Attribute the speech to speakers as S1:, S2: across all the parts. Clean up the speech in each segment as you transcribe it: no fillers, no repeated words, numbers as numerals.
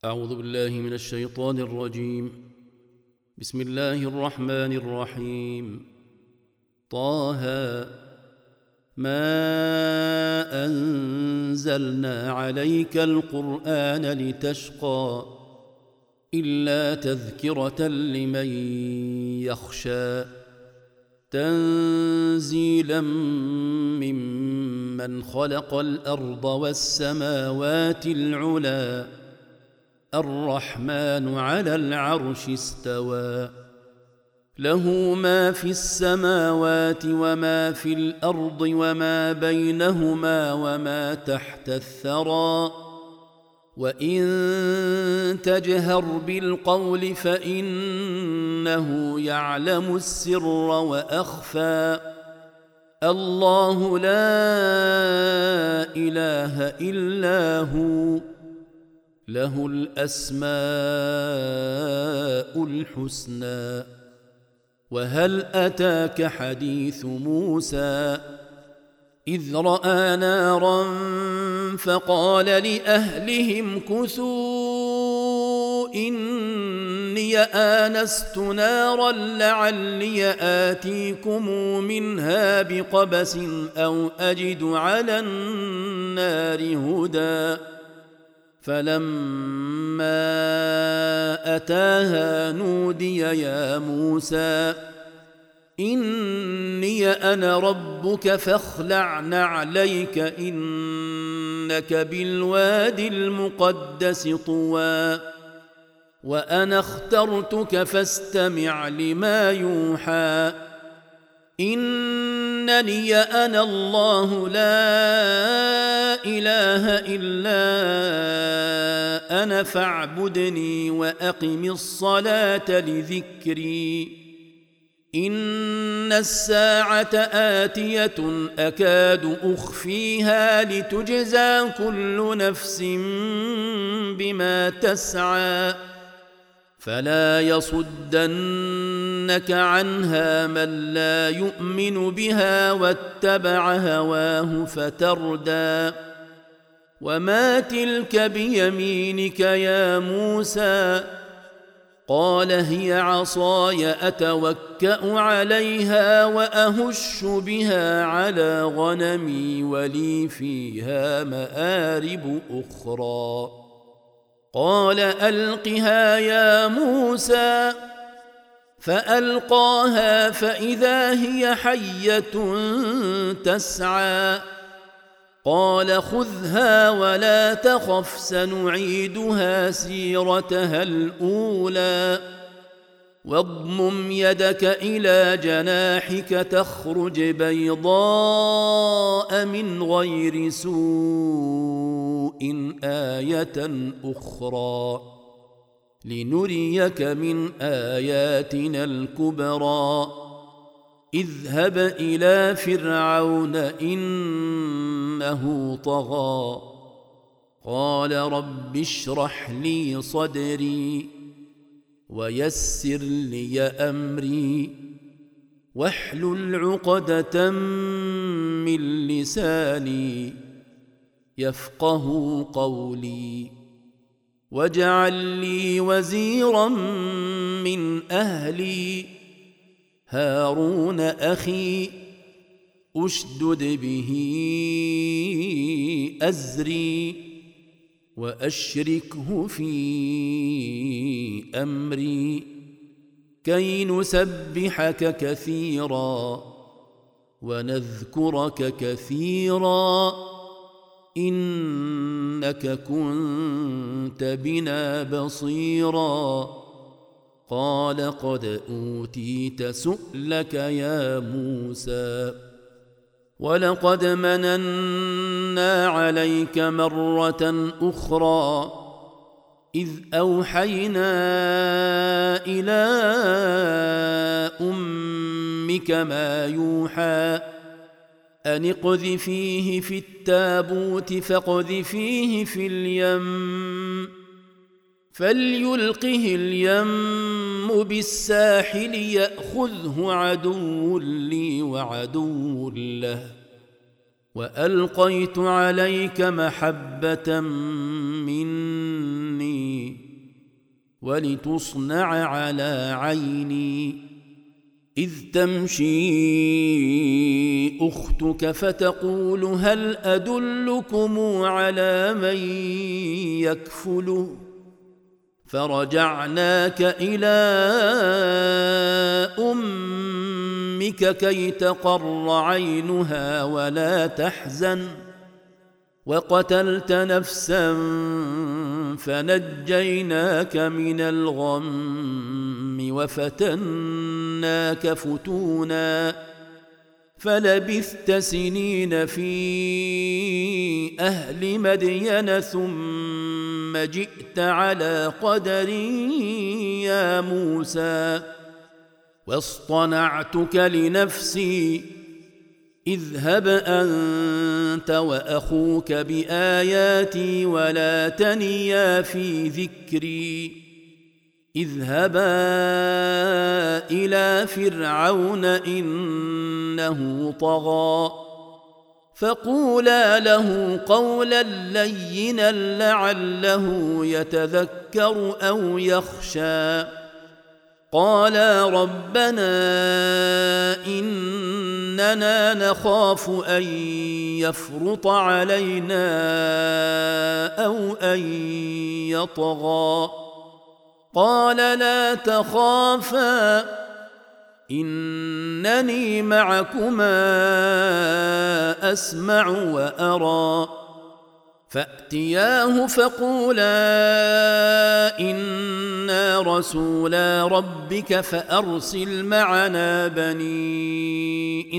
S1: أعوذ بالله من الشيطان الرجيم. بسم الله الرحمن الرحيم. طه ما أنزلنا عليك القرآن لتشقى إلا تذكرة لمن يخشى تنزيلا ممن خلق الأرض والسماوات العلى الرحمن على العرش استوى له ما في السماوات وما في الأرض وما بينهما وما تحت الثرى وإن تجهر بالقول فإنه يعلم السر وأخفى الله لا إله إلا هو له الأسماء الحسنى. وهل أتاك حديث موسى إذ رأى نارا فقال لأهلهم كثوا إني آنست نارا لعلي آتيكم منها بقبس أو أجد على النار هدى فلما أتاها نودي يا موسى إني أنا ربك فاخلع نعليك إنك بالوادي المقدس طوى وأنا اخترتك فاستمع لما يوحى إنني أنا الله لا إله إلا أنا فاعبدني وأقم الصلاة لذكري إن الساعة آتية أكاد أخفيها لتجزى كل نفس بما تسعى فلا يصدنك عنها من لا يؤمن بها واتبع هواه فتردى وما تلك بيمينك يا موسى قال هي عصاي أتوكأ عليها وأهش بها على غنمي ولي فيها مآرب أخرى قال ألقها يا موسى فألقاها فإذا هي حية تسعى قال خذها ولا تخف سنعيدها سيرتها الأولى واضمم يدك إلى جناحك تخرج بيضاء من غير سوء آية أخرى لنريك من آياتنا الكبرى اذهب إلى فرعون إنه طغى قال رب اشرح لي صدري ويسر لي أمري واحلل عقدة من لساني يفقه قولي واجعل لي وزيرا من أهلي هارون أخي أشدد به أزري وأشركه في أمري كي نسبحك كثيرا ونذكرك كثيرا إنك كنت بنا بصيرا قال قد أوتيت سؤلك يا موسى ولقد مننا عليك مرة أخرى إذ أوحينا إلى أمك ما يوحى أن اقذفيه في التابوت فاقذفيه في اليم فليلقه اليم بالساحل يأخذه عدو لي وعدو له وألقيت عليك محبة مني ولتصنع على عيني إذ تمشي أختك فتقول هل أدلكم على من يكفله فرجعناك إلى أمك كي تقر عينها ولا تحزن وقتلت نفسا فنجيناك من الغم وفتناك فتونا فلبثت سنين في أهل مدين ثم جئت على قدر يا موسى واصطنعتك لنفسي اذهب أنت وأخوك بآياتي ولا تنيا في ذكري اذهبا إلى فرعون إنه طغى فقولا له قولا لينا لعله يتذكر أو يخشى قالا ربنا إننا نخاف أن يفرط علينا أو أن يطغى قال لا تخافا إنني معكما أسمع وأرى فأتياه فقولا إنا رسولا ربك فأرسل معنا بني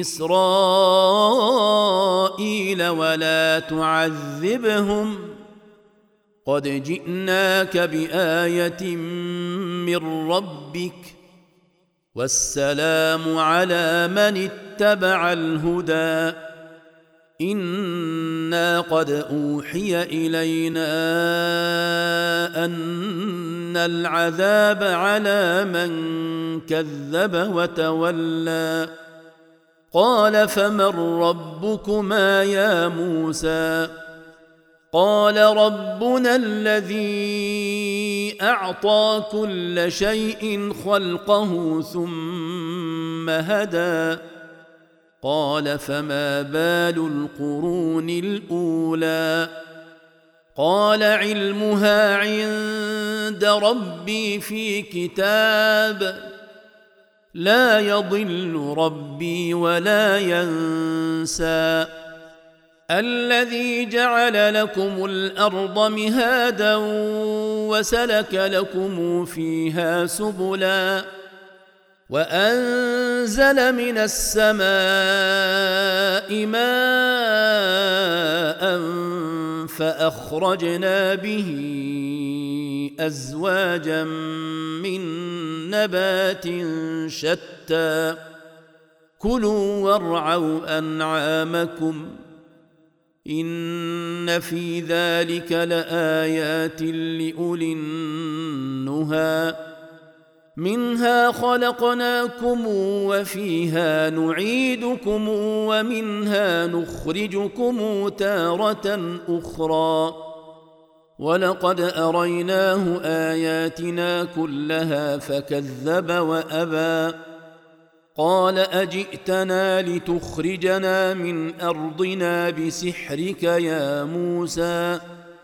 S1: إسرائيل ولا تعذبهم قد جئناك بآية من ربك والسلام على من اتبع الهدى إنا قد أوحي إلينا أن العذاب على من كذب وتولى قال فمن ربكما يا موسى قال ربنا الذي أعطى كل شيء خلقه ثم هدى قال فما بال القرون الأولى قال علمها عند ربي في كتاب لا يضل ربي ولا ينسى الذي جعل لكم الأرض مهادا وسلك لكم فيها سبلا وأنزل من السماء ماء فأخرجنا به أزواجا من نبات شتى كلوا وارعوا أنعامكم إن في ذلك لآيات لأولي النهى منها خلقناكم وفيها نعيدكم ومنها نخرجكم تارة أخرى ولقد أريناه آياتنا كلها فكذب وأبى قال أجئتنا لتخرجنا من أرضنا بسحرك يا موسى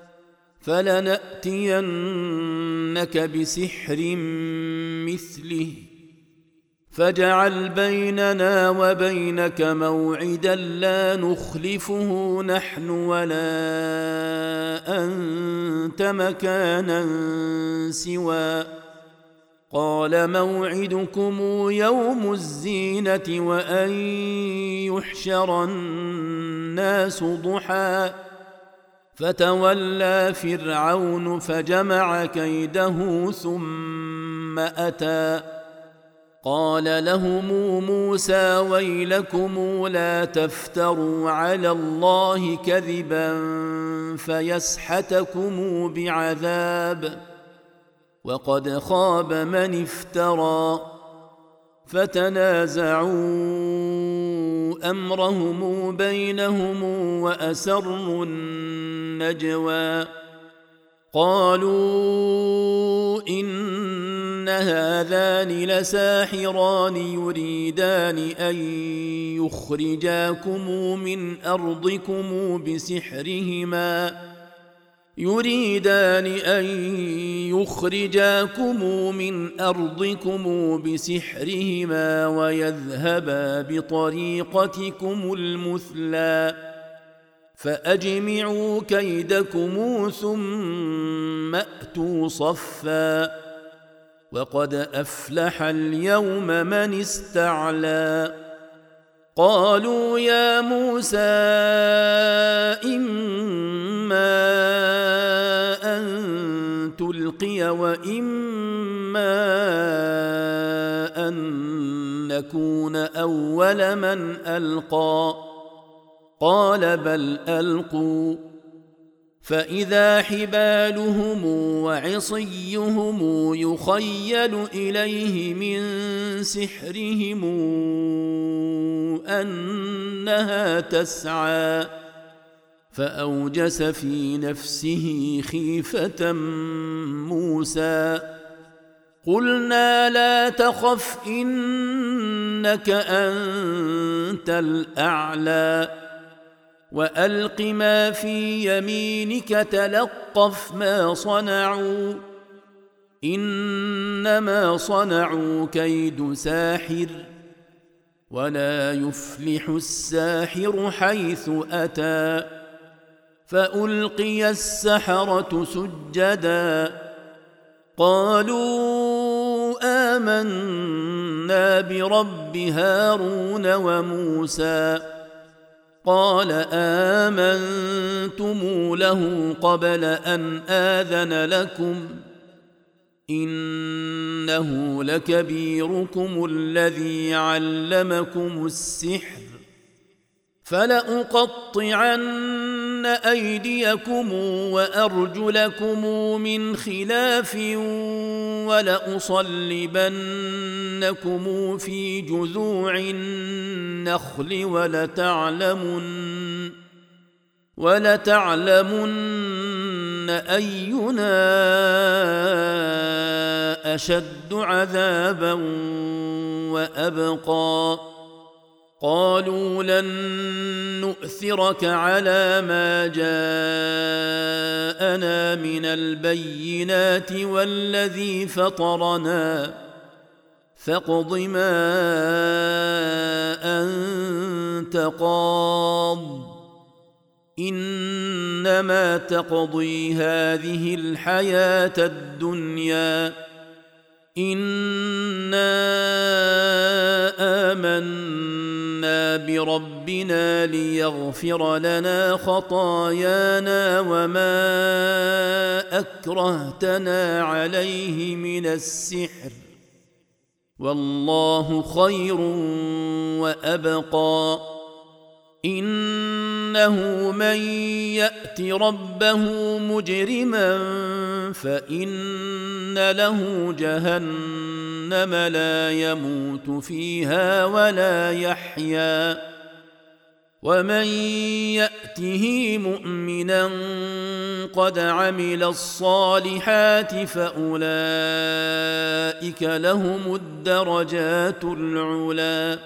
S1: فلنأتينك بسحر مثله فاجعل بيننا وبينك موعدا لا نخلفه نحن ولا أنت مكانا سوى قال موعدكم يوم الزينة وأن يحشر الناس ضحى فتولى فرعون فجمع كيده ثم أتى قال لهم موسى ويلكم لا تفتروا على الله كذبا فيسحتكم بعذاب وقد خاب من افترى فتنازعوا أمرهم بينهم وأسروا النجوى قالوا إن هذان لساحران يريدان أن يخرجاكم من أرضكم بسحرهما ويذهبا بطريقتكم المثلى فأجمعوا كيدكم ثم أتوا صفا وقد أفلح اليوم من استعلى قالوا يا موسى إما أن تلقي وإما أن نكون أول من ألقى قال بل ألقوا فإذا حبالهم وعصيهم يخيل إليه من سحرهم أنها تسعى فأوجس في نفسه خيفة موسى قلنا لا تخف إنك أنت الأعلى وألق ما في يمينك تلقف ما صنعوا إنما صنعوا كيد ساحر ولا يفلح الساحر حيث أتى فألقي السحرة سجدا قالوا آمنا برب هارون وموسى قال آمنتم له قبل أن آذن لكم إنه لكبيركم الذي علمكم السحر فلأقطعن أيديكم وأرجلكم من خلاف ولأصلبنكم في جذوع النخل ولتعلمن أينا أشد عذابا وأبقى قالوا لن نؤثرك على ما جاءنا من البينات والذي فطرنا فاقض ما أنت قاض إنما تقضي هذه الحياة الدنيا إنا آمنا بربنا ليغفر لنا خطايانا وما أكرهتنا عليه من السحر والله خير وأبقى إنه من يأت ربه مجرما فإن له جهنم لا يموت فيها ولا يحيا ومن يأته مؤمنا قد عمل الصالحات فأولئك لهم الدرجات العلى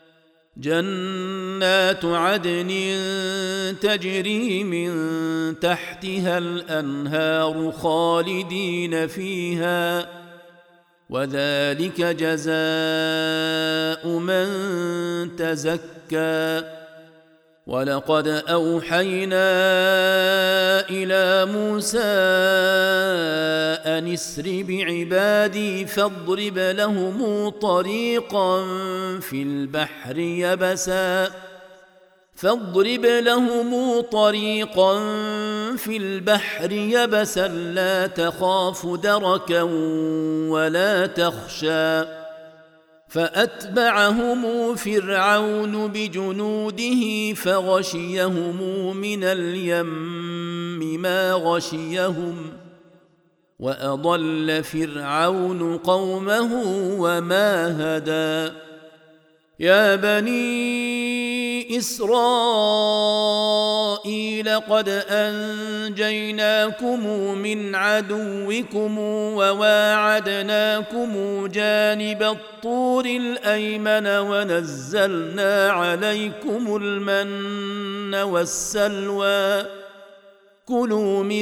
S1: جنات عدن تجري من تحتها الأنهار خالدين فيها وذلك جزاء من تزكى ولقد أوحينا إلى موسى أن اسر بعبادي فاضرب لهم طريقا في البحر يبسا لا تخاف دركا ولا تخشى فأتبعهم فرعون بجنوده فغشيهم من اليم ما غشيهم وأضل فرعون قومه وما هدى يا بني إسرائيل إسرائيل قد أنجيناكم من عدوكم وواعدناكم جانب الطور الأيمن ونزلنا عليكم المن والسلوى كلوا من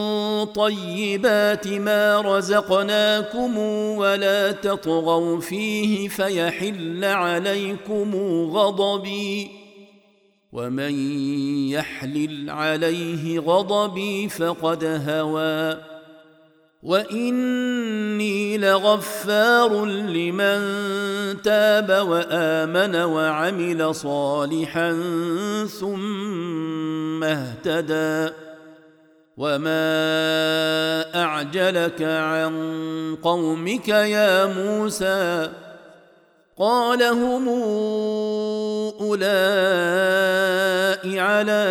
S1: طيبات ما رزقناكم ولا تطغوا فيه فيحل عليكم غضبي ومن يحلل عليه غضبي فقد هوى وإني لغفار لمن تاب وآمن وعمل صالحا ثم اهتدى وما أعجلك عن قومك يا موسى قال هم أولئك على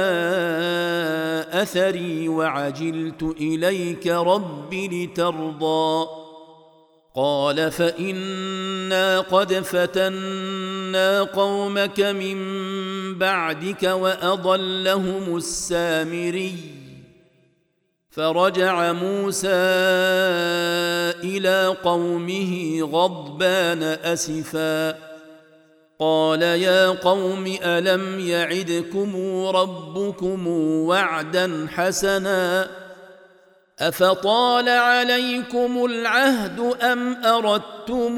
S1: أثري وعجلت إليك رب لترضى قال فإنا قد فتنا قومك من بعدك وأضلهم السامري فرجع موسى إلى قومه غضبان أسفا قال يا قوم ألم يعدكم ربكم وعدا حسنا أفطال عليكم العهد أم أردتم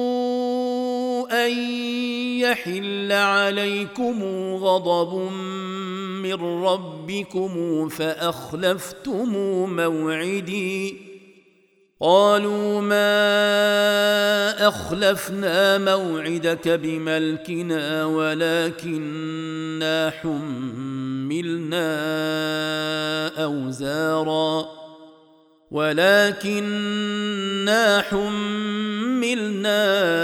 S1: أن يحل عليكم غضب من ربكم فأخلفتم موعدي قالوا ما أخلفنا موعدك بملكنا ولكننا حملنا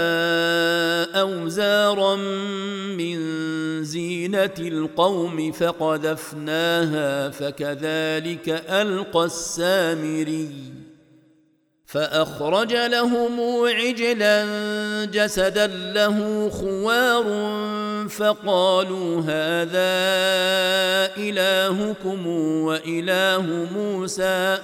S1: أوزارا من زينة القوم فقذفناها فكذلك ألقى السامري فأخرج لهم عجلا جسدا له خوار فقالوا هذا إلهكم وإله موسى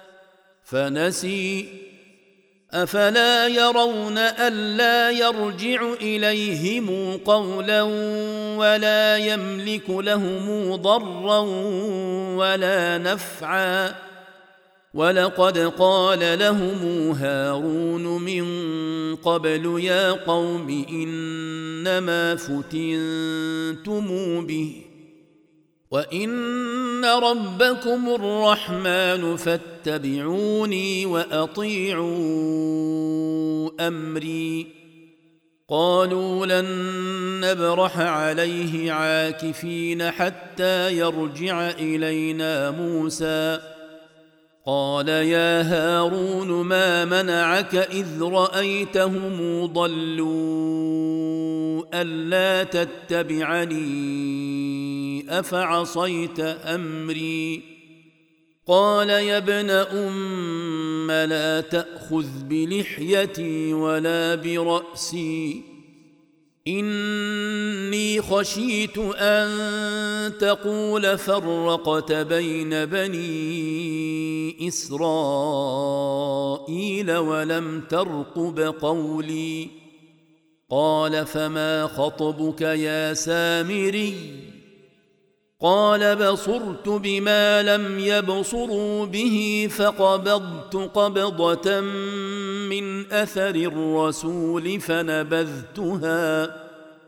S1: فنسي أفلا يرون ألا يرجع إليهم قولا ولا يملك لهم ضرا ولا نفعا ولقد قال لهم هارون من قبل يا قوم إنما فتنتم به وإن ربكم الرحمن فاتبعوني وأطيعوا أمري قالوا لن نبرح عليه عاكفين حتى يرجع إلينا موسى قال يا هارون ما منعك إذ رأيتهم ضلوا ألا تتبعني أفعصيت أمري قال يا ابن أم لا تأخذ بلحيتي ولا برأسي إني خشيت أن تقول فرقت بين بني إسرائيل ولم ترقب قولي قال فما خطبك يا سامري قال بصرت بما لم يبصروا به فقبضت قبضة من أثر الرسول فنبذتها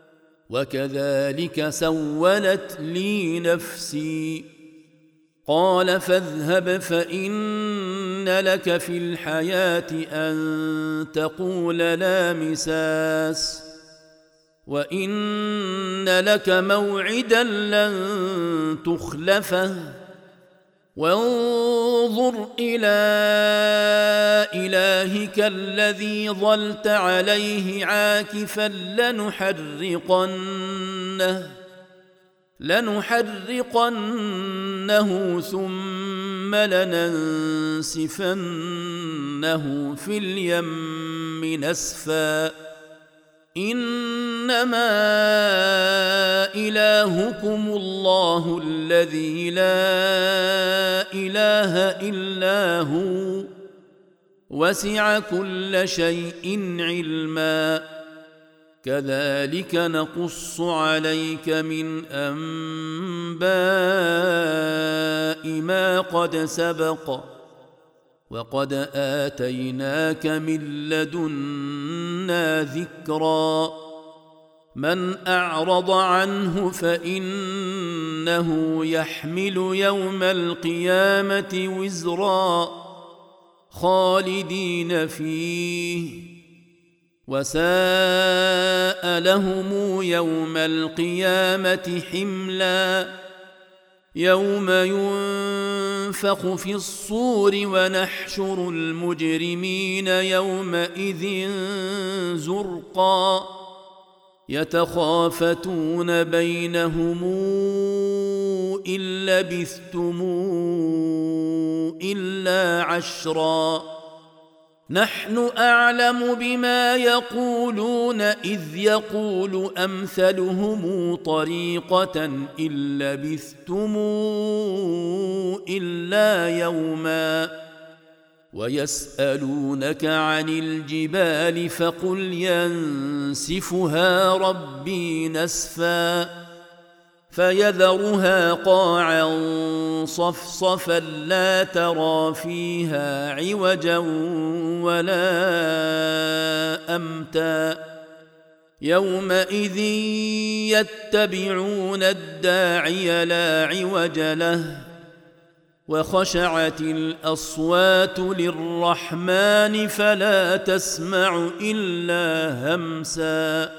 S1: وكذلك سولت لي نفسي قال فاذهب فإن لك في الحياة أن تقول لا مساس وإن لك موعدا لن تخلفه وانظر إلى إلهك الذي ظلت عليه عاكفا لنحرقنه ثم لننسفنه في اليم نسفا إنما إلهكم الله الذي لا إله إلا هو وسع كل شيء علما كذلك نقص عليك من أنباء ما قد سبق وقد آتيناك من لدنا ذكرا من أعرض عنه فإنه يحمل يوم القيامة وزرا خالدين فيه وساء لهم يوم القيامة حملا يوم ينفخ في الصور ونحشر المجرمين يومئذ زرقا يتخافتون بينهم إن لبثتم إلا عشرا نحن أعلم بما يقولون إذ يقول أمثلهم طريقة إن لبثتم إلا يوما ويسألونك عن الجبال فقل ينسفها ربي نسفا فيذرها قاعا صفصفا لا ترى فيها عوجا ولا أمتا يومئذ يتبعون الداعي لا عوج له وخشعت الأصوات للرحمن فلا تسمع إلا همسا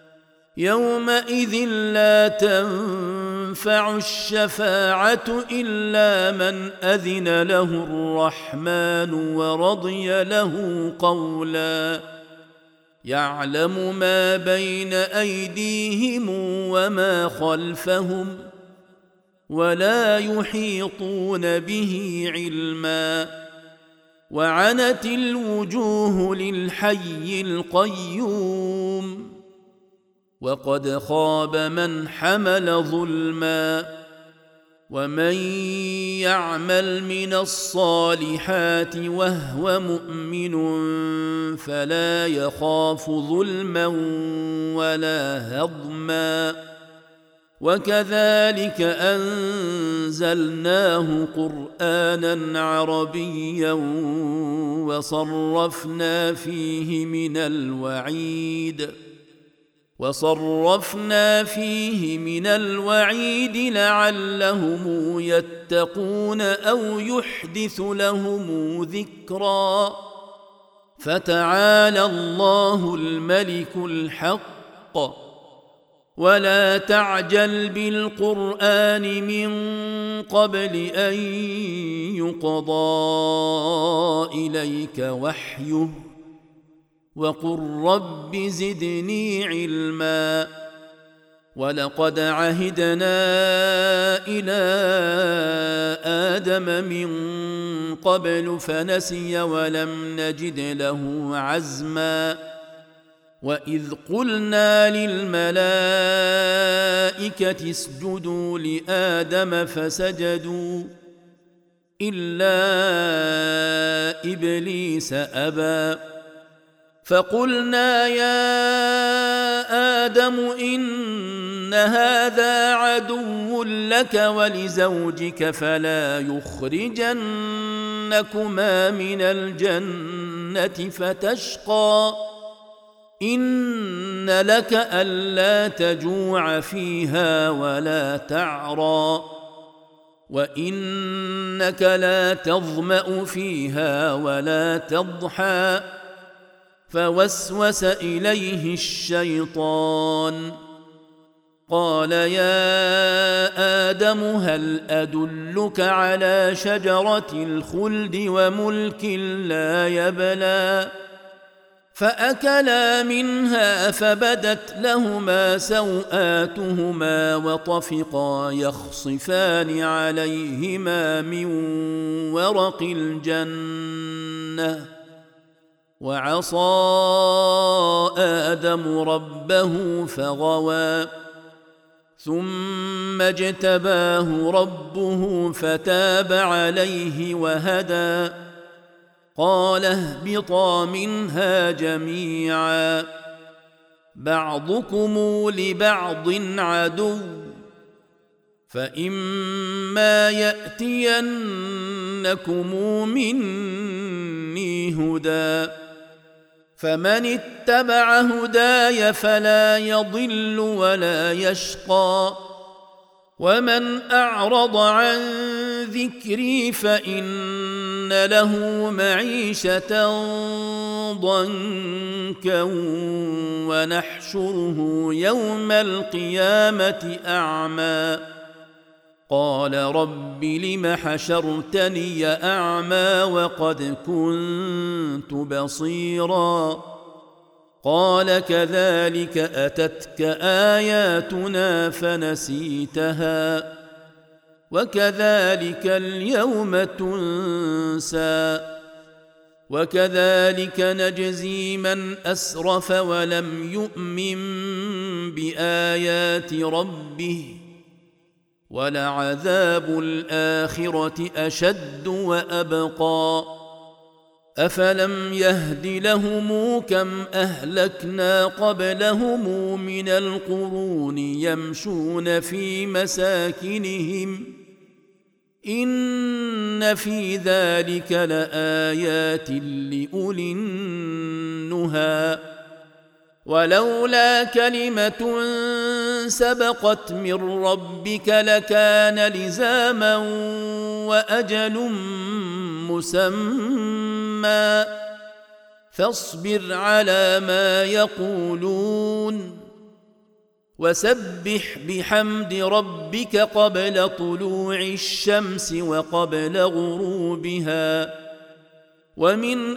S1: يومئذ لا تنفع الشفاعة إلا من أذن له الرحمن ورضي له قولا يعلم ما بين أيديهم وما خلفهم ولا يحيطون به علما وعنت الوجوه للحي القيوم وقد خاب من حمل ظلما ومن يعمل من الصالحات وهو مؤمن فلا يخاف ظلما ولا هضما وكذلك أنزلناه قرآنا عربيا وصرفنا فيه من الوعيد لعلهم يتقون أو يحدث لهم ذكرا فتعالى الله الملك الحق ولا تعجل بالقرآن من قبل أن يقضى إليك وحيه وقل رب زدني علما ولقد عهدنا إلى آدم من قبل فنسي ولم نجد له عزما وإذ قلنا للملائكة اسجدوا لآدم فسجدوا إلا إبليس أبى فقلنا يا آدم إن هذا عدو لك ولزوجك فلا يخرجنكما من الجنة فتشقى إن لك ألا تجوع فيها ولا تعرى وإنك لا تظمأ فيها ولا تضحى فوسوس إليه الشيطان قال يا آدم هل أدلك على شجرة الخلد وملك لا يبلى فأكلا منها فبدت لهما سوآتهما وطفقا يخصفان عليهما من ورق الجنة وعصى آدم ربه فغوى ثم اجتباه ربه فتاب عليه وهدى قال اهبطا منها جميعا بعضكم لبعض عدو فإما يأتينكم مني هدى فمن اتبع هداي فلا يضل ولا يشقى ومن أعرض عن ذكري فإن له معيشة ضنكا ونحشره يوم القيامة أعمى قال رب لم حشرتني أعمى وقد كنت بصيرا قال كذلك أتتك آياتنا فنسيتها وكذلك اليوم تنسى وكذلك نجزي من أسرف ولم يؤمن بآيات ربه ولعذاب الآخرة أشد وأبقى أفلم يهد لهم كم أهلكنا قبلهم من القرون يمشون في مساكنهم إن في ذلك لآيات لأولي النهى ولولا كلمة سبقت من ربك لكان لزاما وأجل مسمى فاصبر على ما يقولون وسبح بحمد ربك قبل طلوع الشمس وقبل غروبها ومن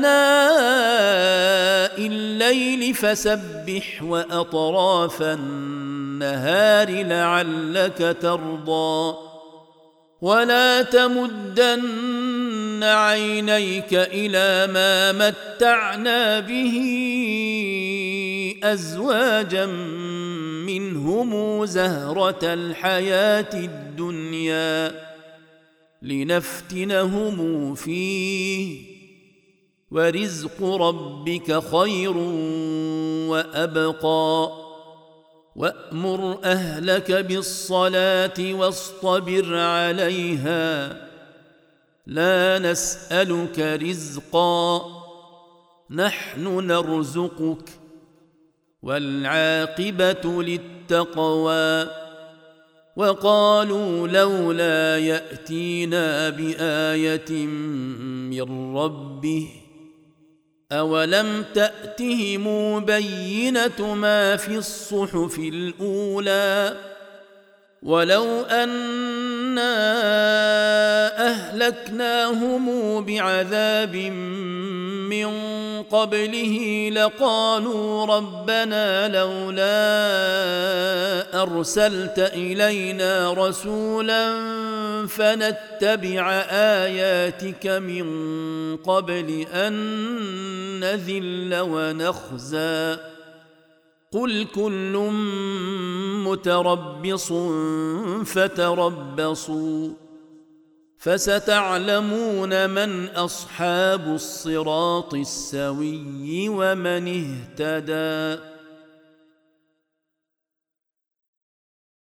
S1: آناء الليل فسبح وأطراف النهار لعلك ترضى ولا تمدن عينيك إلى ما متعنا به أزواجا منهم زهرة الحياة الدنيا لنفتنهم فيه ورزق ربك خير وأبقى وأمر أهلك بالصلاة واصطبر عليها لا نسألك رزقا نحن نرزقك والعاقبة للتقوى وقالوا لولا يأتينا بآية من ربه أولم تأتهم بينة ما في الصحف الأولى ولو أنا أهلكناهم بعذاب من قبله لقالوا ربنا لولا أرسلت إلينا رسولا فنتبع آياتك من قبل أن نذل ونخزى قل كل متربص فتربصوا فستعلمون من أصحاب الصراط السوي ومن اهتدى